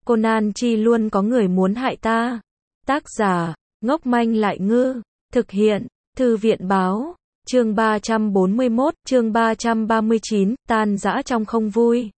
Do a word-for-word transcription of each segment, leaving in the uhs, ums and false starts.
Conan chi luôn có người muốn hại ta. Tác giả, ngốc manh lại ngư. Thực hiện, Thư viện báo. Chương ba trăm bốn mươi mốt, chương ba trăm ba mươi chín, tan rã trong không vui.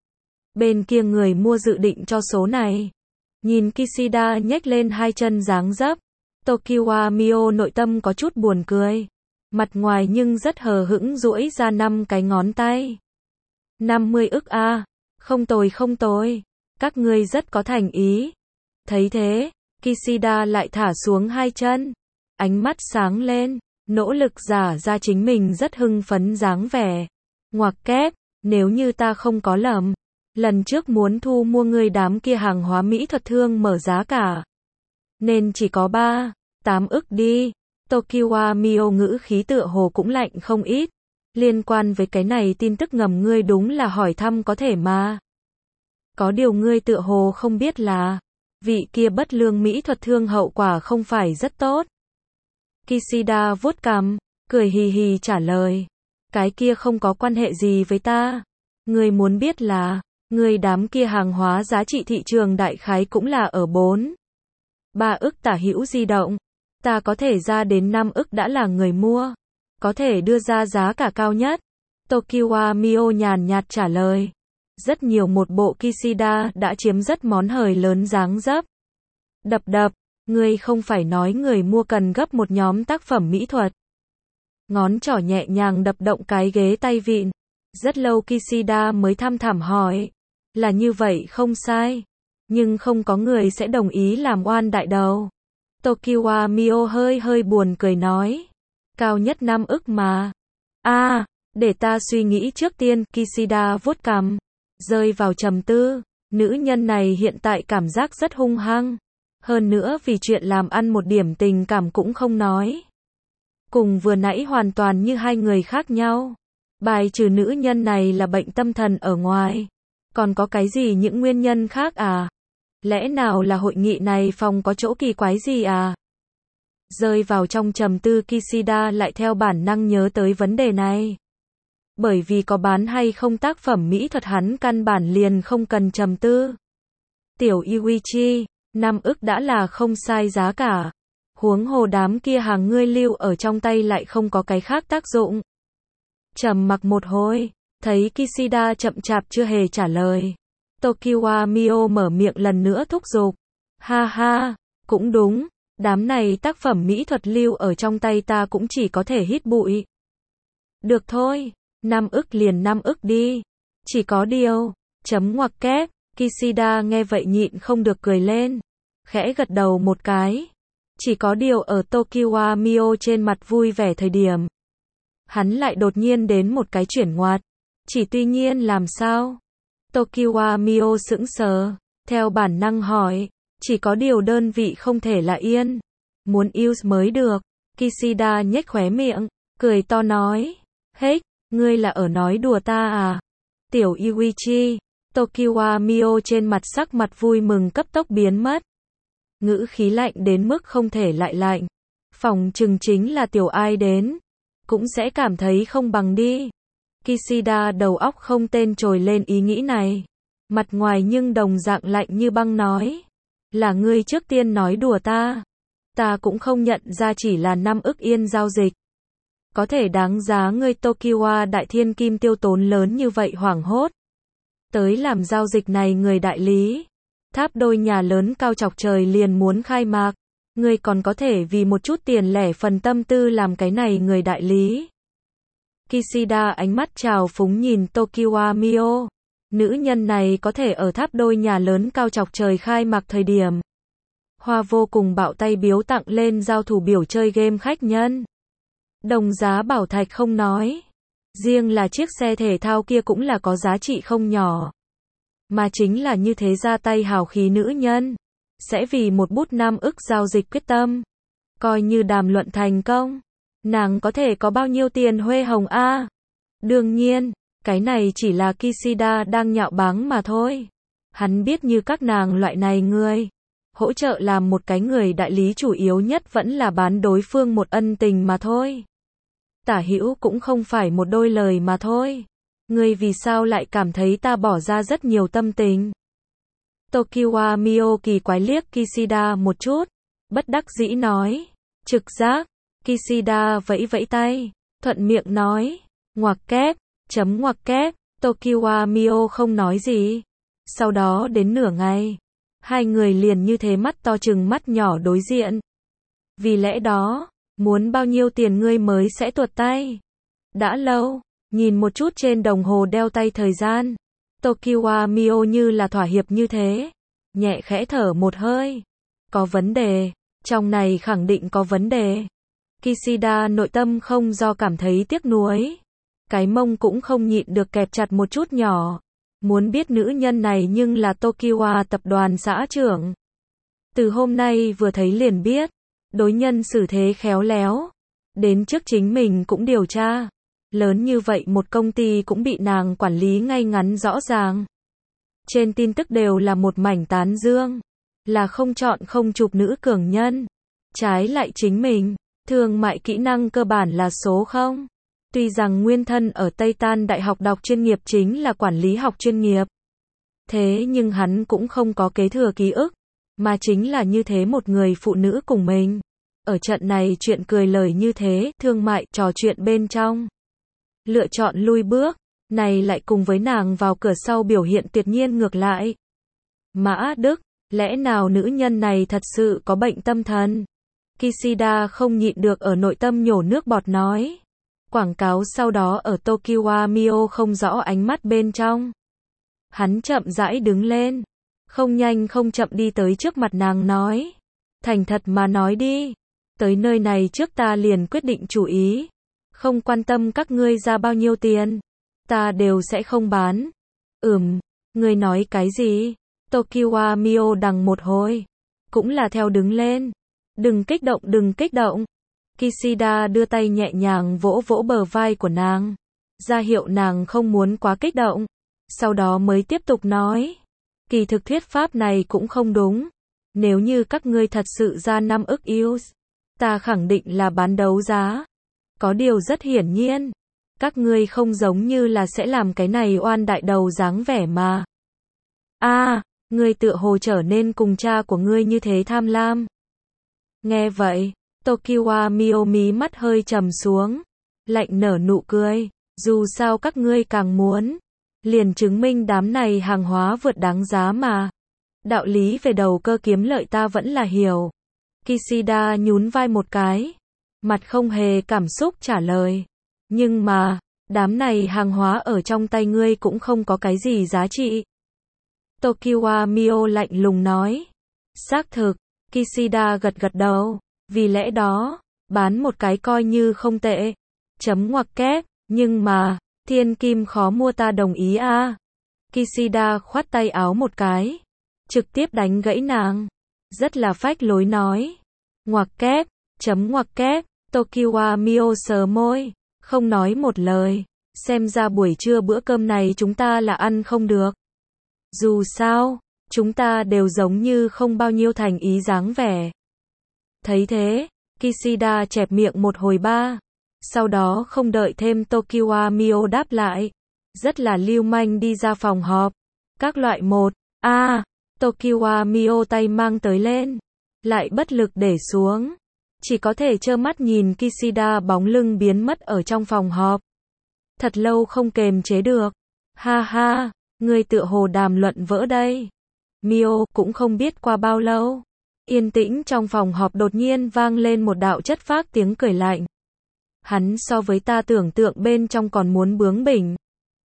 Bên kia người mua dự định cho số này. Nhìn Kishida nhếch lên hai chân dáng dấp. Tokiwa Mio nội tâm có chút buồn cười. Mặt ngoài nhưng rất hờ hững duỗi ra năm cái ngón tay. năm mươi ức a, à. Không tồi không tồi. Các ngươi rất có thành ý. Thấy thế, Kishida lại thả xuống hai chân. Ánh mắt sáng lên, nỗ lực giả ra chính mình rất hưng phấn dáng vẻ. Ngoặc kép, nếu như ta không có lầm, lần trước muốn thu mua ngươi đám kia hàng hóa mỹ thuật thương mở giá cả. Nên chỉ có ba, tám ức đi. Tokiwa Mio ngữ khí tựa hồ cũng lạnh không ít. Liên quan với cái này tin tức ngầm ngươi đúng là hỏi thăm có thể mà. Có điều ngươi tựa hồ không biết là, vị kia bất lương mỹ thuật thương hậu quả không phải rất tốt. Kishida vuốt cằm, cười hì hì trả lời. Cái kia không có quan hệ gì với ta. Ngươi muốn biết là, ngươi đám kia hàng hóa giá trị thị trường đại khái cũng là ở bốn, ba ức tả hữu di động. Ta có thể ra đến năm ức đã là người mua. Có thể đưa ra giá cả cao nhất. Tokiwa Mio nhàn nhạt trả lời. Rất nhiều một bộ Kishida đã chiếm rất món hời lớn dáng dấp. Đập đập, ngươi không phải nói người mua cần gấp một nhóm tác phẩm mỹ thuật. Ngón trỏ nhẹ nhàng đập động cái ghế tay vịn. Rất lâu Kishida mới thăm thẳm hỏi. Là như vậy không sai. Nhưng không có người sẽ đồng ý làm oan đại đầu. Tokiwa Mio hơi hơi buồn cười nói. Cao nhất năm ức mà. A, à, để ta suy nghĩ trước tiên. Kishida vuốt cằm, rơi vào trầm tư. Nữ nhân này hiện tại cảm giác rất hung hăng. Hơn nữa vì chuyện làm ăn một điểm tình cảm cũng không nói. Cùng vừa nãy hoàn toàn như hai người khác nhau. Bài trừ nữ nhân này là bệnh tâm thần ở ngoài. Còn có cái gì những nguyên nhân khác à? Lẽ nào là hội nghị này phòng có chỗ kỳ quái gì à? Rơi vào trong trầm tư Kishida lại theo bản năng nhớ tới vấn đề này. Bởi vì có bán hay không tác phẩm mỹ thuật hắn căn bản liền không cần trầm tư. Tiểu Yuichi, năm ức đã là không sai giá cả. Huống hồ đám kia hàng ngươi lưu ở trong tay lại không có cái khác tác dụng. Trầm mặc một hồi, thấy Kishida chậm chạp chưa hề trả lời. Tokiwa Mio mở miệng lần nữa thúc giục. Ha ha, cũng đúng, đám này tác phẩm mỹ thuật lưu ở trong tay ta cũng chỉ có thể hít bụi. Được thôi, năm ức liền năm ức đi. Chỉ có điều, chấm ngoặc kép, Kishida nghe vậy nhịn không được cười lên. Khẽ gật đầu một cái. Chỉ có điều ở Tokiwa Mio trên mặt vui vẻ thời điểm. Hắn lại đột nhiên đến một cái chuyển ngoặt. Chỉ tuy nhiên làm sao? Tokiwa Mio sững sờ, theo bản năng hỏi, chỉ có điều đơn vị không thể là yên. Muốn use mới được. Kishida nhếch khóe miệng, cười to nói. Hết, ngươi là ở nói đùa ta à? Tiểu Yuichi, Tokiwa Mio trên mặt sắc mặt vui mừng cấp tốc biến mất. Ngữ khí lạnh đến mức không thể lại lạnh. Phòng chừng chính là tiểu ai đến. Cũng sẽ cảm thấy không bằng đi. Kishida đầu óc không tên trồi lên ý nghĩ này. Mặt ngoài nhưng đồng dạng lạnh như băng nói. Là ngươi trước tiên nói đùa ta. Ta cũng không nhận ra chỉ là năm ức yên giao dịch. Có thể đáng giá ngươi Tokiwa đại thiên kim tiêu tốn lớn như vậy hoảng hốt. Tới làm giao dịch này người đại lý. Tháp đôi nhà lớn cao chọc trời liền muốn khai mạc. Ngươi còn có thể vì một chút tiền lẻ phần tâm tư làm cái này người đại lý. Kishida ánh mắt trào phúng nhìn Tokiwa Mio. Nữ nhân này có thể ở tháp đôi nhà lớn cao chọc trời khai mạc thời điểm. Hoa vô cùng bạo tay biếu tặng lên giao thủ biểu chơi game khách nhân. Đồng giá bảo thạch không nói. Riêng là chiếc xe thể thao kia cũng là có giá trị không nhỏ. Mà chính là như thế ra tay hào khí nữ nhân. Sẽ vì một bút năm ức giao dịch quyết tâm. Coi như đàm luận thành công. Nàng có thể có bao nhiêu tiền huê hồng a? À? Đương nhiên, cái này chỉ là Kishida đang nhạo báng mà thôi. Hắn biết như các nàng loại này người. Hỗ trợ làm một cái người đại lý chủ yếu nhất vẫn là bán đối phương một ân tình mà thôi. Tả hữu cũng không phải một đôi lời mà thôi. Ngươi vì sao lại cảm thấy ta bỏ ra rất nhiều tâm tình? Tokiwa Mio kỳ quái liếc Kishida một chút, bất đắc dĩ nói. Trực giác. Kishida vẫy vẫy tay, thuận miệng nói. Ngoặc kép, chấm ngoặc kép, Tokiwa Mio không nói gì. Sau đó đến nửa ngày, hai người liền như thế mắt to chừng mắt nhỏ đối diện. Vì lẽ đó, muốn bao nhiêu tiền ngươi mới sẽ tuột tay? Đã lâu, nhìn một chút trên đồng hồ đeo tay thời gian. Tokiwa Mio như là thỏa hiệp như thế, nhẹ khẽ thở một hơi. Có vấn đề, trong này khẳng định có vấn đề. Kishida nội tâm không do cảm thấy tiếc nuối, cái mông cũng không nhịn được kẹp chặt một chút nhỏ. Muốn biết nữ nhân này nhưng là Tokiwa tập đoàn xã trưởng. Từ hôm nay vừa thấy liền biết, đối nhân xử thế khéo léo. Đến trước chính mình cũng điều tra. Lớn như vậy một công ty cũng bị nàng quản lý ngay ngắn rõ ràng. Trên tin tức đều là một mảnh tán dương. Là không chọn không chụp nữ cường nhân. Trái lại chính mình, thương mại kỹ năng cơ bản là số không. Tuy rằng nguyên thân ở Tây Tan Đại học đọc chuyên nghiệp chính là quản lý học chuyên nghiệp. Thế nhưng hắn cũng không có kế thừa ký ức. Mà chính là như thế một người phụ nữ cùng mình. Ở trận này chuyện cười lời như thế, thương mại trò chuyện bên trong. Lựa chọn lui bước, này lại cùng với nàng vào cửa sau biểu hiện tuyệt nhiên ngược lại. Mã Đức, lẽ nào nữ nhân này thật sự có bệnh tâm thần? Kishida không nhịn được ở nội tâm nhổ nước bọt nói. Quảng cáo sau đó ở Tokiwa Mio không rõ ánh mắt bên trong. Hắn chậm rãi đứng lên, không nhanh không chậm đi tới trước mặt nàng nói. Thành thật mà nói đi, tới nơi này trước ta liền quyết định chủ ý. Không quan tâm các ngươi ra bao nhiêu tiền, ta đều sẽ không bán. Ừm, ngươi nói cái gì? Tokiwa Mio đằng một hồi, cũng là theo đứng lên. Đừng kích động, đừng kích động. Kishida đưa tay nhẹ nhàng vỗ vỗ bờ vai của nàng, ra hiệu nàng không muốn quá kích động. Sau đó mới tiếp tục nói. Kỳ thực thuyết pháp này cũng không đúng. Nếu như các ngươi thật sự ra năm ức U S, ta khẳng định là bán đấu giá. Có điều rất hiển nhiên, các ngươi không giống như là sẽ làm cái này oan đại đầu dáng vẻ mà. A, à, ngươi tựa hồ trở nên cùng cha của ngươi như thế tham lam. Nghe vậy, Tokiwa Mio mí mắt hơi trầm xuống, lạnh nở nụ cười. Dù sao các ngươi càng muốn, liền chứng minh đám này hàng hóa vượt đáng giá mà. Đạo lý về đầu cơ kiếm lợi ta vẫn là hiểu. Kishida nhún vai một cái, mặt không hề cảm xúc trả lời. Nhưng mà, đám này hàng hóa ở trong tay ngươi cũng không có cái gì giá trị. Tokiwa Mio lạnh lùng nói. Xác thực, Kishida gật gật đầu. Vì lẽ đó, bán một cái coi như không tệ. Chấm ngoặc kép, nhưng mà, thiên kim khó mua ta đồng ý a. À. Kishida khoát tay áo một cái, trực tiếp đánh gãy nàng. Rất là phách lối nói. Ngoặc kép, chấm ngoặc kép, Tokiwa Mio sờ môi, không nói một lời. Xem ra buổi trưa bữa cơm này chúng ta là ăn không được. Dù sao, chúng ta đều giống như không bao nhiêu thành ý dáng vẻ. Thấy thế, Kishida chẹp miệng một hồi ba. Sau đó không đợi thêm Tokiwa Mio đáp lại, rất là lưu manh đi ra phòng họp. Các loại một, a, à, Tokiwa Mio tay mang tới lên, lại bất lực để xuống. Chỉ có thể trơ mắt nhìn Kishida bóng lưng biến mất ở trong phòng họp. Thật lâu không kềm chế được. Ha ha, người tựa hồ đàm luận vỡ đây. Mio cũng không biết qua bao lâu. Yên tĩnh trong phòng họp đột nhiên vang lên một đạo chất phác tiếng cười lạnh. Hắn so với ta tưởng tượng bên trong còn muốn bướng bỉnh.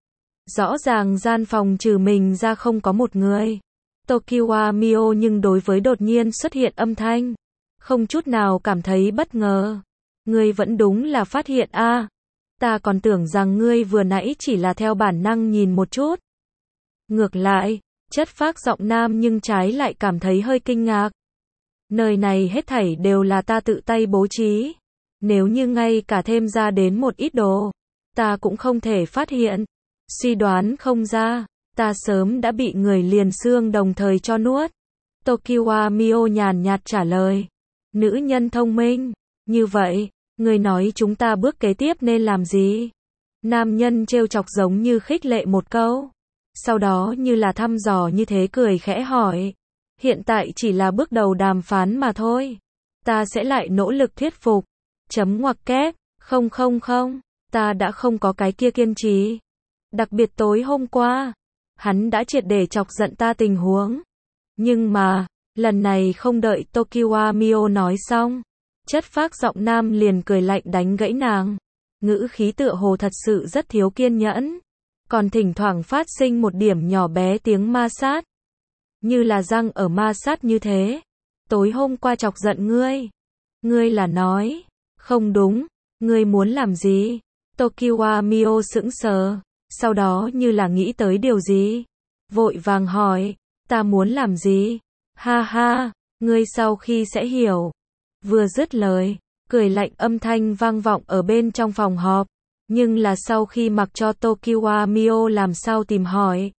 Rõ ràng gian phòng trừ mình ra không có một người. Tokiwa Mio nhưng đối với đột nhiên xuất hiện âm thanh, không chút nào cảm thấy bất ngờ. Ngươi vẫn đúng là phát hiện a. À. Ta còn tưởng rằng ngươi vừa nãy chỉ là theo bản năng nhìn một chút. Ngược lại, chất phác giọng nam nhưng trái lại cảm thấy hơi kinh ngạc. Nơi này hết thảy đều là ta tự tay bố trí. Nếu như ngay cả thêm ra đến một ít đồ, ta cũng không thể phát hiện. Suy đoán không ra, ta sớm đã bị người liền xương đồng thời cho nuốt. Tokiwa Mio nhàn nhạt trả lời. Nữ nhân thông minh, như vậy, người nói chúng ta bước kế tiếp nên làm gì? Nam nhân trêu chọc giống như khích lệ một câu. Sau đó như là thăm dò như thế cười khẽ hỏi. Hiện tại chỉ là bước đầu đàm phán mà thôi. Ta sẽ lại nỗ lực thuyết phục. Chấm ngoặc kép. Không không không. Ta đã không có cái kia kiên trì. Đặc biệt tối hôm qua. Hắn đã triệt để chọc giận ta tình huống. Nhưng mà, lần này không đợi Tokiwa Mio nói xong. Chất phác giọng nam liền cười lạnh đánh gãy nàng. Ngữ khí tựa hồ thật sự rất thiếu kiên nhẫn. Còn thỉnh thoảng phát sinh một điểm nhỏ bé tiếng ma sát. Như là răng ở ma sát như thế. Tối hôm qua chọc giận ngươi. Ngươi là nói. Không đúng. Ngươi muốn làm gì? Tokiwa Mio sững sờ. Sau đó như là nghĩ tới điều gì. Vội vàng hỏi. Ta muốn làm gì? Ha ha. Ngươi sau khi sẽ hiểu. Vừa dứt lời. Cười lạnh âm thanh vang vọng ở bên trong phòng họp. Nhưng là sau khi mặc cho Tokiwa Mio làm sao tìm hỏi.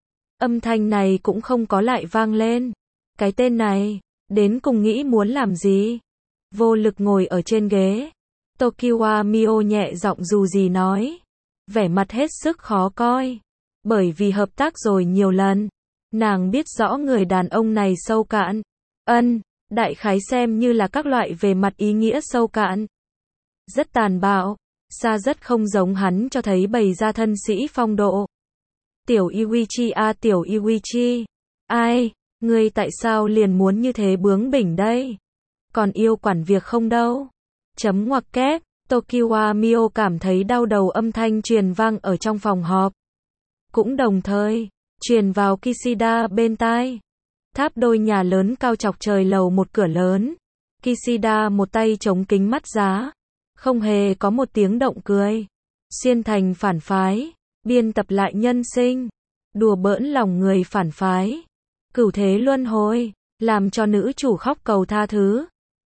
Âm thanh này cũng không có lại vang lên. Cái tên này, đến cùng nghĩ muốn làm gì? Vô lực ngồi ở trên ghế. Tokiwa Mio nhẹ giọng dù gì nói. Vẻ mặt hết sức khó coi. Bởi vì hợp tác rồi nhiều lần. Nàng biết rõ người đàn ông này sâu cạn. Ân, đại khái xem như là các loại về mặt ý nghĩa sâu cạn. Rất tàn bạo. Xa rất không giống hắn cho thấy bày ra thân sĩ phong độ. Tiểu Iwichi a tiểu Iwichi. Ai, ngươi tại sao liền muốn như thế bướng bỉnh đây? Còn yêu quản việc không đâu? Chấm ngoặc kép. Tokiwa Mio cảm thấy đau đầu âm thanh truyền vang ở trong phòng họp. Cũng đồng thời, truyền vào Kishida bên tai. Tháp đôi nhà lớn cao chọc trời lầu một cửa lớn. Kishida một tay chống kính mắt giá. Không hề có một tiếng động cười. Xuyên thành phản phái. Biên tập lại nhân sinh. Đùa bỡn lòng người phản phái. Cửu thế luân hồi. Làm cho nữ chủ khóc cầu tha thứ.